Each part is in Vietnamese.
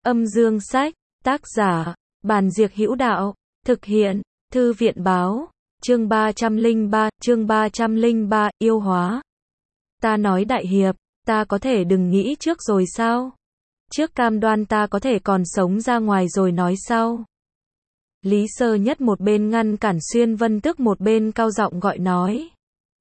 Âm dương sách, tác giả, Bàn Diệc Hữu Đạo, thực hiện, Thư viện báo, chương 303, yêu hóa. Ta nói đại hiệp, ta có thể đừng nghĩ trước rồi sao? Trước cam đoan ta có thể còn sống ra ngoài rồi nói sau. Lý Sơ Nhất một bên ngăn cản Xuyên Vân Tước, một bên cao giọng gọi nói.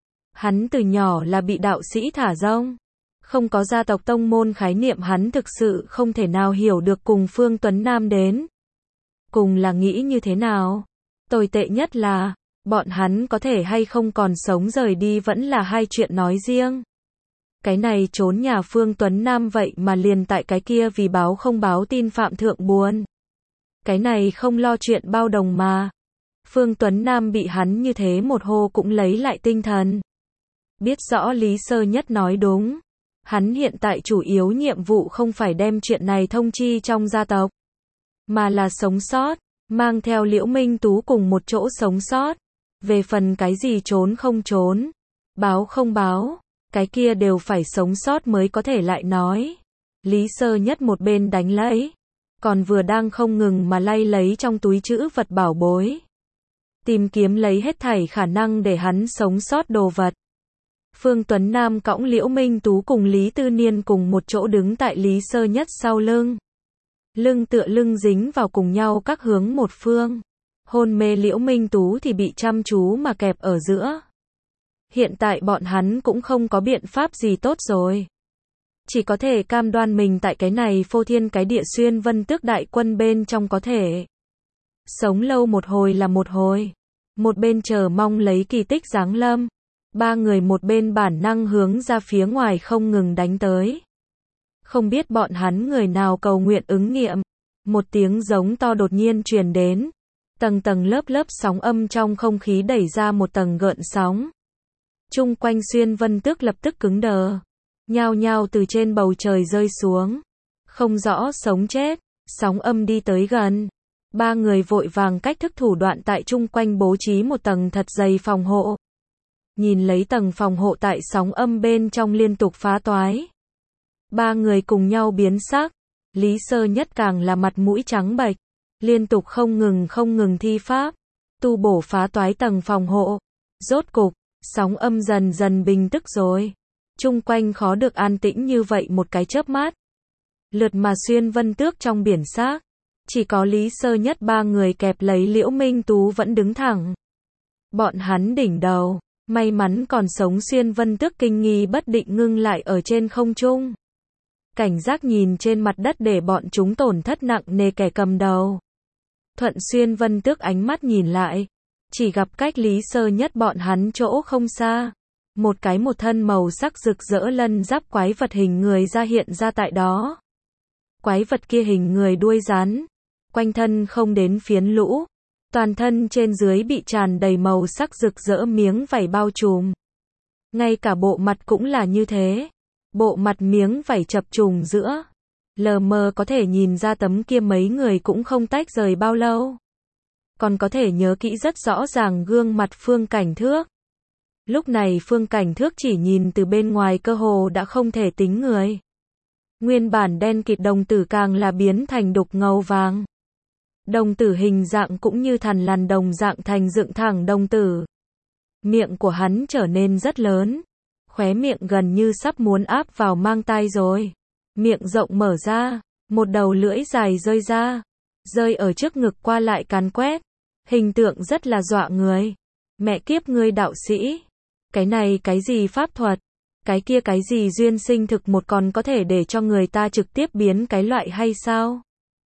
Hắn từ nhỏ là bị đạo sĩ thả rông. Không có gia tộc tông môn khái niệm, hắn thực sự không thể nào hiểu được cùng Phương Tuấn Nam đến. Cùng là nghĩ như thế nào? Tồi tệ nhất là, bọn hắn có thể hay không còn sống rời đi vẫn là hai chuyện nói riêng. Cái này trốn nhà Phương Tuấn Nam vậy mà liền tại cái kia vì báo không báo tin Phạm Thượng buồn. Cái này không lo chuyện bao đồng mà. Phương Tuấn Nam bị hắn như thế một hô cũng lấy lại tinh thần. Biết rõ Lý Sơ Nhất nói đúng. Hắn hiện tại chủ yếu nhiệm vụ không phải đem chuyện này thông chi trong gia tộc, mà là sống sót, mang theo Liễu Minh Tú cùng một chỗ sống sót. Về phần cái gì trốn không trốn, báo không báo, cái kia đều phải sống sót mới có thể lại nói. Lý Sơ Nhất một bên đánh lấy, còn vừa đang không ngừng mà lay lấy trong túi trữ vật bảo bối. Tìm kiếm lấy hết thảy khả năng để hắn sống sót đồ vật. Phương Tuấn Nam cõng Liễu Minh Tú cùng Lý Tư Niên cùng một chỗ đứng tại Lý Sơ Nhất sau lưng. Lưng tựa lưng dính vào cùng nhau các hướng một phương. Hôn mê Liễu Minh Tú thì bị chăm chú mà kẹp ở giữa. Hiện tại bọn hắn cũng không có biện pháp gì tốt rồi. Chỉ có thể cam đoan mình tại cái này phô thiên cái địa Xuyên Vân Tước đại quân bên trong có thể sống lâu một hồi là một hồi. Một bên chờ mong lấy kỳ tích giáng lâm. Ba người một bên bản năng hướng ra phía ngoài không ngừng đánh tới. Không biết bọn hắn người nào cầu nguyện ứng nghiệm. Một tiếng giống to đột nhiên truyền đến. Tầng tầng lớp lớp sóng âm trong không khí đẩy ra một tầng gợn sóng. Chung quanh Xuyên Vân Tước lập tức cứng đờ. Nhao nhao từ trên bầu trời rơi xuống. Không rõ sống chết, sóng âm đi tới gần. Ba người vội vàng cách thức thủ đoạn tại chung quanh bố trí một tầng thật dày phòng hộ. Nhìn lấy tầng phòng hộ tại sóng âm bên trong liên tục phá toái. Ba người cùng nhau biến sắc. Lý Sơ Nhất càng là mặt mũi trắng bệch. Liên tục không ngừng thi pháp. Tu bổ phá toái tầng phòng hộ. Rốt cục, sóng âm dần dần bình tức rồi. Chung quanh khó được an tĩnh như vậy một cái chớp mắt. Lượt mà Xuyên Vân Tước trong biển xác. Chỉ có Lý Sơ Nhất ba người kẹp lấy Liễu Minh Tú vẫn đứng thẳng. Bọn hắn đỉnh đầu. May mắn còn sống Xuyên Vân Tước kinh nghi bất định ngưng lại ở trên không trung. Cảnh giác nhìn trên mặt đất để bọn chúng tổn thất nặng nề kẻ cầm đầu. Thuận Xuyên Vân Tước ánh mắt nhìn lại. Chỉ gặp cách Lý Sơ Nhất bọn hắn chỗ không xa. Một thân màu sắc rực rỡ lân giáp quái vật hình người ra hiện ra tại đó. Quái vật kia hình người đuôi rắn. Quanh thân không đến phiến lũ. Toàn thân trên dưới bị tràn đầy màu sắc rực rỡ miếng vảy bao trùm. Ngay cả bộ mặt cũng là như thế. Bộ mặt miếng vảy chập trùng giữa. Lờ mờ có thể nhìn ra tấm kia mấy người cũng không tách rời bao lâu. Còn có thể nhớ kỹ rất rõ ràng gương mặt Phương Cảnh Thước. Lúc này Phương Cảnh Thước chỉ nhìn từ bên ngoài cơ hồ đã không thể tính người. Nguyên bản đen kịt đồng tử càng là biến thành đục ngầu vàng. Đồng tử hình dạng cũng như thằn lằn đồng dạng thành dựng thẳng đồng tử. Miệng của hắn trở nên rất lớn. Khóe miệng gần như sắp muốn áp vào mang tai rồi. Miệng rộng mở ra. Một đầu lưỡi dài rơi ra. Rơi ở trước ngực qua lại càn quét. Hình tượng rất là dọa người. Mẹ kiếp ngươi đạo sĩ. Cái này cái gì pháp thuật. Cái kia cái gì duyên sinh thực một còn có thể để cho người ta trực tiếp biến cái loại hay sao?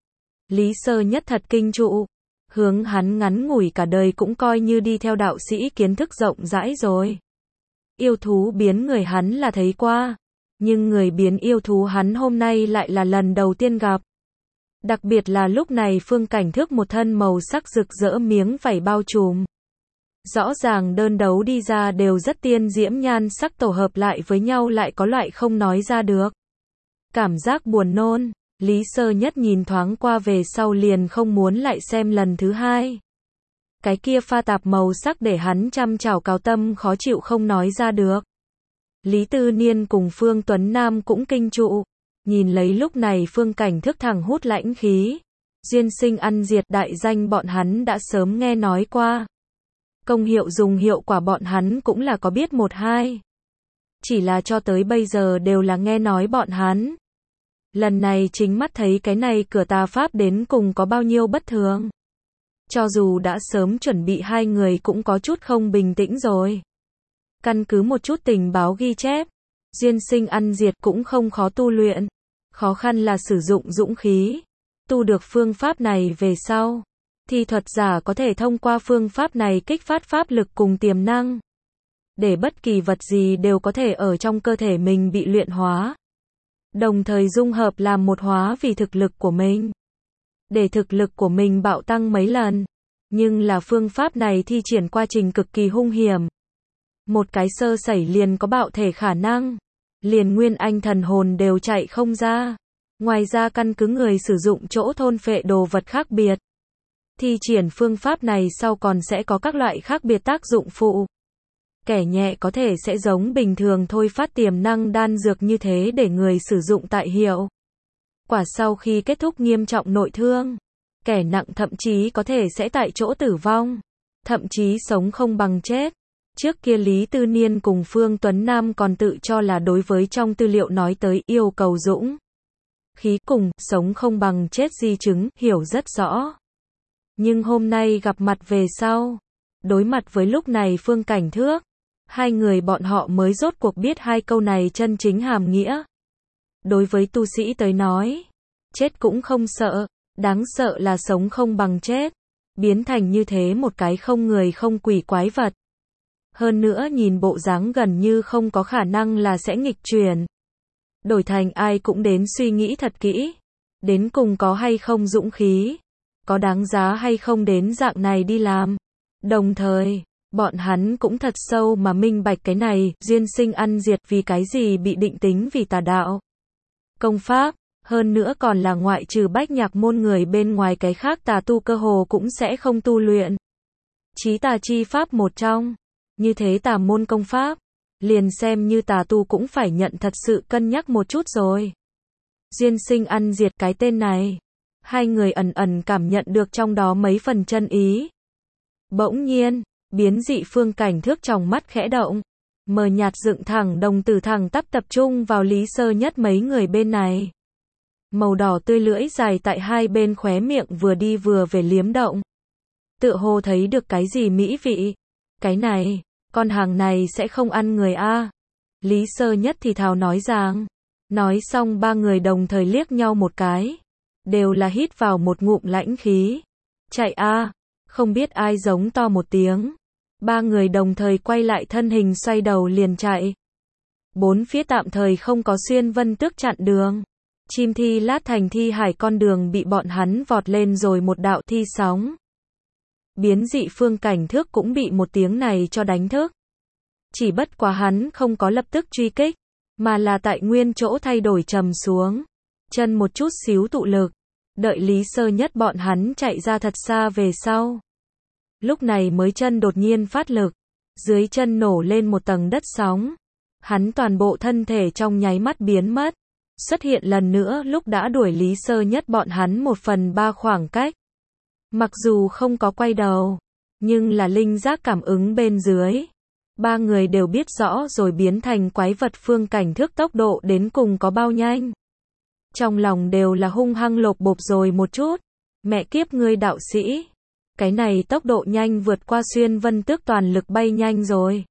Lý Sơ Nhất thật kinh trụ. Hướng hắn ngắn ngủi cả đời cũng coi như đi theo đạo sĩ kiến thức rộng rãi rồi. Yêu thú biến người hắn là thấy qua. Nhưng người biến yêu thú hắn hôm nay lại là lần đầu tiên gặp. Đặc biệt là lúc này Phương Cảnh Thước một thân màu sắc rực rỡ miếng vảy bao trùm. Rõ ràng đơn đấu đi ra đều rất tiên diễm nhan sắc tổ hợp lại với nhau lại có loại không nói ra được. Cảm giác buồn nôn. Lý Sơ Nhất nhìn thoáng qua về sau liền không muốn lại xem lần thứ hai. Cái kia pha tạp màu sắc để hắn trăm chảo cào tâm khó chịu không nói ra được. Lý Tư Niên cùng Phương Tuấn Nam cũng kinh trụ. Nhìn lấy lúc này Phương Cảnh Thức thẳng hút lãnh khí. Duyên sinh ăn diệt đại danh bọn hắn đã sớm nghe nói qua. Công hiệu dùng hiệu quả bọn hắn cũng là có biết một hai. Chỉ là cho tới bây giờ đều là nghe nói bọn hắn. Lần này chính mắt thấy cái này cửa tà pháp đến cùng có bao nhiêu bất thường. Cho dù đã sớm chuẩn bị hai người cũng có chút không bình tĩnh rồi. Căn cứ một chút tình báo ghi chép, duyên sinh ăn diệt cũng không khó tu luyện. Khó khăn là sử dụng dũng khí. Tu được phương pháp này về sau, thì thuật giả có thể thông qua phương pháp này kích phát pháp lực cùng tiềm năng. Để bất kỳ vật gì đều có thể ở trong cơ thể mình bị luyện hóa. Đồng thời dung hợp làm một hóa vì thực lực của mình. Để thực lực của mình bạo tăng mấy lần. Nhưng là phương pháp này thi triển quá trình cực kỳ hung hiểm. Một cái sơ sẩy liền có bạo thể khả năng. Liền nguyên anh thần hồn đều chạy không ra. Ngoài ra căn cứ người sử dụng chỗ thôn phệ đồ vật khác biệt. Thi triển phương pháp này sau còn sẽ có các loại khác biệt tác dụng phụ. Kẻ nhẹ có thể sẽ giống bình thường thôi phát tiềm năng đan dược như thế để người sử dụng tại hiệu. Quả sau khi kết thúc nghiêm trọng nội thương. Kẻ nặng thậm chí có thể sẽ tại chỗ tử vong. Thậm chí sống không bằng chết. Trước kia Lý Tư Niên cùng Phương Tuấn Nam còn tự cho là đối với trong tư liệu nói tới yêu cầu dũng khí cùng sống không bằng chết di chứng hiểu rất rõ. Nhưng hôm nay gặp mặt về sau, đối mặt với lúc này Phương Cảnh Thước, hai người bọn họ mới rốt cuộc biết hai câu này chân chính hàm nghĩa. Đối với tu sĩ tới nói, chết cũng không sợ, đáng sợ là sống không bằng chết, biến thành như thế một cái không người không quỷ quái vật. Hơn nữa nhìn bộ dáng gần như không có khả năng là sẽ nghịch chuyển. Đổi thành ai cũng đến suy nghĩ thật kỹ. Đến cùng có hay không dũng khí. Có đáng giá hay không đến dạng này đi làm. Đồng thời, bọn hắn cũng thật sâu mà minh bạch cái này, duyên sinh ăn diệt vì cái gì bị định tính vì tà đạo. Công pháp, hơn nữa còn là ngoại trừ bách nhạc môn người bên ngoài cái khác tà tu cơ hồ cũng sẽ không tu luyện. Chí tà chi pháp một trong. Như thế tà môn công pháp, liền xem như tà tu cũng phải nhận thật sự cân nhắc một chút rồi. Duyên sinh ăn diệt cái tên này. Hai người ẩn ẩn cảm nhận được trong đó mấy phần chân ý. Bỗng nhiên, biến dị Phương Cảnh Thước trong mắt khẽ động. Mờ nhạt dựng thẳng đồng tử thẳng tắp tập trung vào Lý Sơ Nhất mấy người bên này. Màu đỏ tươi lưỡi dài tại hai bên khóe miệng vừa đi vừa về liếm động. Tựa hồ thấy được cái gì mỹ vị. Cái này, con hàng này sẽ không ăn người a. Lý Sơ Nhất thì thào nói rằng. Nói xong ba người đồng thời liếc nhau một cái. Đều là hít vào một ngụm lãnh khí. Chạy a. Không biết ai giống to một tiếng. Ba người đồng thời quay lại thân hình xoay đầu liền chạy. Bốn phía tạm thời không có xuyên vân tước chặn đường. Chim thi lát thành thi hải con đường bị bọn hắn vọt lên rồi một đạo thi sóng. Biến dị Phương Cảnh Thước cũng bị một tiếng này cho đánh thức. Chỉ bất quá hắn không có lập tức truy kích, mà là tại nguyên chỗ thay đổi trầm xuống. Chân một chút xíu tụ lực. Đợi Lý Sơ Nhất bọn hắn chạy ra thật xa về sau. Lúc này mới chân đột nhiên phát lực. Dưới chân nổ lên một tầng đất sóng. Hắn toàn bộ thân thể trong nháy mắt biến mất. Xuất hiện lần nữa lúc đã đuổi Lý Sơ Nhất bọn hắn 1/3 khoảng cách. Mặc dù không có quay đầu, nhưng là linh giác cảm ứng bên dưới. Ba người đều biết rõ rồi biến thành quái vật Phương Cảnh Thước tốc độ đến cùng có bao nhanh. Trong lòng đều là hung hăng lột bột rồi một chút. Mẹ kiếp ngươi đạo sĩ. Cái này tốc độ nhanh vượt qua xuyên vân tước toàn lực bay nhanh rồi.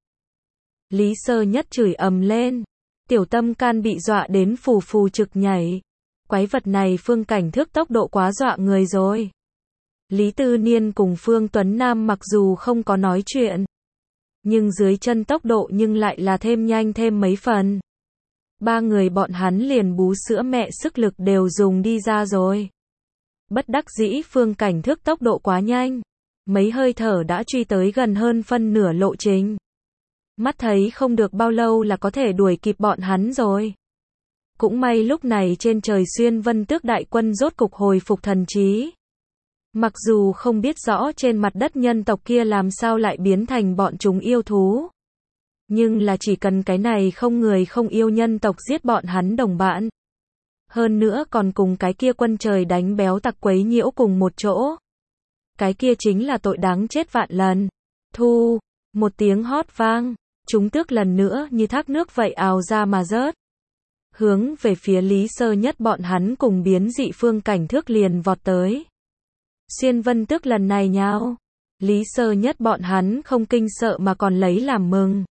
Lý Sơ Nhất chửi ầm lên. Tiểu tâm can bị dọa đến phù phù trực nhảy. Quái vật này Phương Cảnh Thước tốc độ quá dọa người rồi. Lý Tư Niên cùng Phương Tuấn Nam mặc dù không có nói chuyện. Nhưng dưới chân tốc độ nhưng lại là thêm nhanh thêm mấy phần. Ba người bọn hắn liền bú sữa mẹ sức lực đều dùng đi ra rồi. Bất đắc dĩ Phương Cảnh Thước tốc độ quá nhanh. Mấy hơi thở đã truy tới gần hơn phân nửa lộ trình. Mắt thấy không được bao lâu là có thể đuổi kịp bọn hắn rồi. Cũng may lúc này trên trời xuyên vân tước đại quân rốt cục hồi phục thần trí. Mặc dù không biết rõ trên mặt đất nhân tộc kia làm sao lại biến thành bọn chúng yêu thú. Nhưng là chỉ cần cái này không người không yêu nhân tộc giết bọn hắn đồng bạn. Hơn nữa còn cùng cái kia quân trời đánh béo tặc quấy nhiễu cùng một chỗ. Cái kia chính là tội đáng chết vạn lần. Thu, một tiếng hót vang, chúng tước lần nữa như thác nước vậy ào ra mà rớt. Hướng về phía Lý Sơ Nhất bọn hắn cùng biến dị Phương Cảnh Thước liền vọt tới. Xuyên Vân Tước lần này nhào. Lý Sơ Nhất bọn hắn không kinh sợ mà còn lấy làm mừng.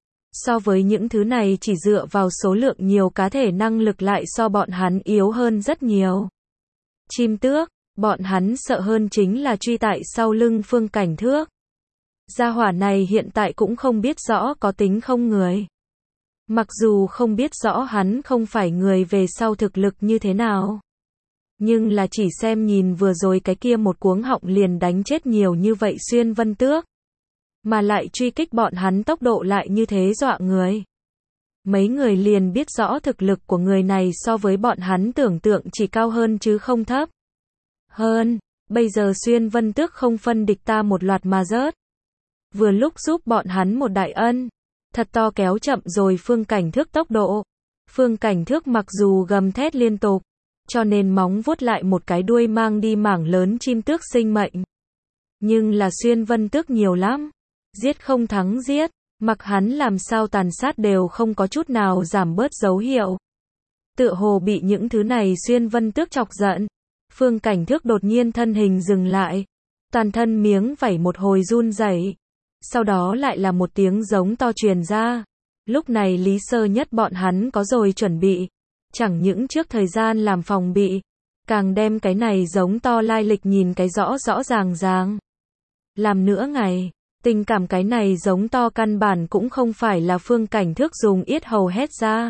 So với những thứ này chỉ dựa vào số lượng nhiều cá thể năng lực lại so bọn hắn yếu hơn rất nhiều. Chim tước, bọn hắn sợ hơn chính là truy tại sau lưng Phương Cảnh Thước. Gia hỏa này hiện tại cũng không biết rõ có tính không người. Mặc dù không biết rõ hắn không phải người về sau thực lực như thế nào. Nhưng là chỉ xem nhìn vừa rồi cái kia một cuống họng liền đánh chết nhiều như vậy Xuyên Vân Tước. Mà lại truy kích bọn hắn tốc độ lại như thế dọa người. Mấy người liền biết rõ thực lực của người này so với bọn hắn tưởng tượng chỉ cao hơn chứ không thấp. Hơn, bây giờ Xuyên Vân Tước không phân địch ta một loạt mà rớt. Vừa lúc giúp bọn hắn một đại ân. Thật to kéo chậm rồi Phương Cảnh Thước tốc độ. Phương Cảnh Thước mặc dù gầm thét liên tục, cho nên móng vuốt lại một cái đuôi mang đi mảng lớn chim tước sinh mệnh. Nhưng là Xuyên Vân Tước nhiều lắm. Giết không thắng giết, mặc hắn làm sao tàn sát đều không có chút nào giảm bớt dấu hiệu. Tựa hồ bị những thứ này Xuyên Vân Tước chọc giận. Phương Cảnh Thước đột nhiên thân hình dừng lại. Toàn thân miếng vảy một hồi run rẩy. Sau đó lại là một tiếng giống to truyền ra. Lúc này Lý Sơ Nhất bọn hắn có rồi chuẩn bị. Chẳng những trước thời gian làm phòng bị. Càng đem cái này giống to lai lịch nhìn cái rõ rõ ràng ràng. Làm nữa ngày. Tình cảm cái này giống to căn bản cũng không phải là Phương Cảnh Thước dùng yết hầu hét ra.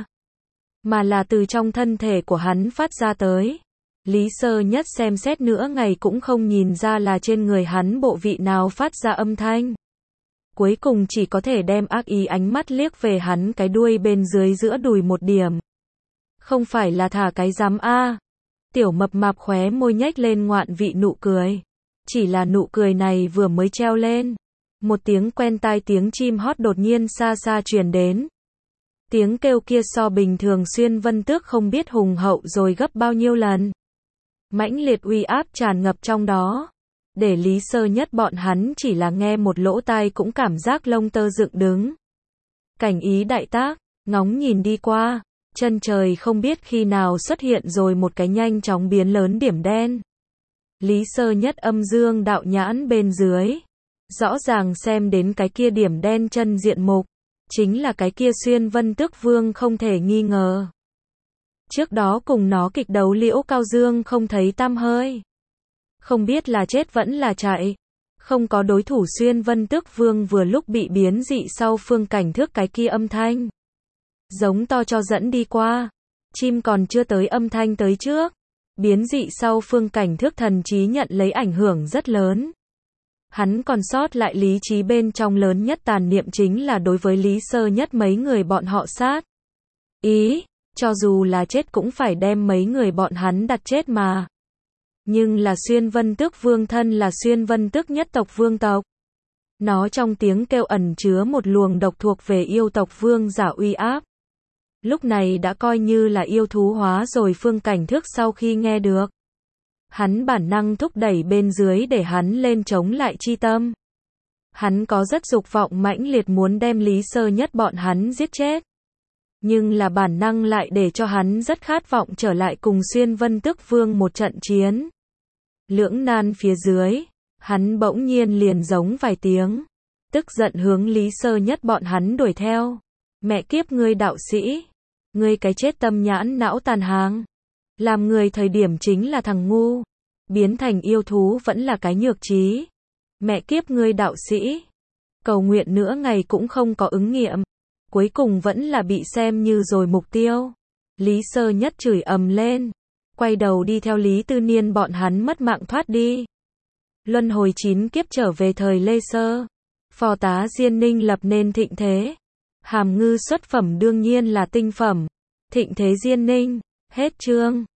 Mà là từ trong thân thể của hắn phát ra tới. Lý Sơ Nhất xem xét nữa ngày cũng không nhìn ra là trên người hắn bộ vị nào phát ra âm thanh. Cuối cùng chỉ có thể đem ác ý ánh mắt liếc về hắn cái đuôi bên dưới giữa đùi một điểm. Không phải là thả cái rắm a. Tiểu mập mạp khóe môi nhếch lên ngoạn vị nụ cười. Chỉ là nụ cười này vừa mới treo lên. Một tiếng quen tai tiếng chim hót đột nhiên xa xa truyền đến. Tiếng kêu kia so bình thường Xuyên Vân Tước không biết hùng hậu rồi gấp bao nhiêu lần. Mãnh liệt uy áp tràn ngập trong đó. Để Lý Sơ Nhất bọn hắn chỉ là nghe một lỗ tai cũng cảm giác lông tơ dựng đứng. Cảnh ý đại tác, ngóng nhìn đi qua, chân trời không biết khi nào xuất hiện rồi một cái nhanh chóng biến lớn điểm đen. Lý Sơ Nhất âm dương đạo nhãn bên dưới. Rõ ràng xem đến cái kia điểm đen chân diện mục. Chính là cái kia Xuyên Vân Tước Vương không thể nghi ngờ. Trước đó cùng nó kịch đấu Liễu Cao Dương không thấy tăm hơi. Không biết là chết vẫn là chạy. Không có đối thủ Xuyên Vân Tước Vương vừa lúc bị biến dị sau Phương Cảnh Thước cái kia âm thanh. Giống to cho dẫn đi qua. Chim còn chưa tới âm thanh tới trước. Biến dị sau Phương Cảnh Thước thần trí nhận lấy ảnh hưởng rất lớn. Hắn còn sót lại lý trí bên trong lớn nhất tàn niệm chính là đối với Lý Sơ Nhất mấy người bọn họ sát. Ý, cho dù là chết cũng phải đem mấy người bọn hắn đặt chết mà. Nhưng là Xuyên Vân Tước Vương thân là Xuyên Vân Tước nhất tộc vương tộc. Nó trong tiếng kêu ẩn chứa một luồng độc thuộc về yêu tộc vương giả uy áp. Lúc này đã coi như là yêu thú hóa rồi Phương Cảnh Thước sau khi nghe được. Hắn bản năng thúc đẩy bên dưới để hắn lên chống lại chi tâm. Hắn có rất dục vọng mãnh liệt muốn đem Lý Sơ Nhất bọn hắn giết chết. Nhưng là bản năng lại để cho hắn rất khát vọng trở lại cùng Xuyên Vân Tước Vương một trận chiến. Lưỡng nan phía dưới, hắn bỗng nhiên liền giống vài tiếng. Tức giận hướng Lý Sơ Nhất bọn hắn đuổi theo. Mẹ kiếp ngươi đạo sĩ. Ngươi cái chết tâm nhãn não tàn hàng. Làm người thời điểm chính là thằng ngu. Biến thành yêu thú vẫn là cái nhược trí. Mẹ kiếp ngươi đạo sĩ. Cầu nguyện nữa ngày cũng không có ứng nghiệm. Cuối cùng vẫn là bị xem như rồi mục tiêu. Lý Sơ Nhất chửi ầm lên. Quay đầu đi theo Lý Tư Niên bọn hắn mất mạng thoát đi. Luân hồi 9 kiếp trở về thời Lê Sơ. Phò tá Diên Ninh lập nên thịnh thế. Hàm ngư xuất phẩm đương nhiên là tinh phẩm. Thịnh thế Diên Ninh. Hết chương.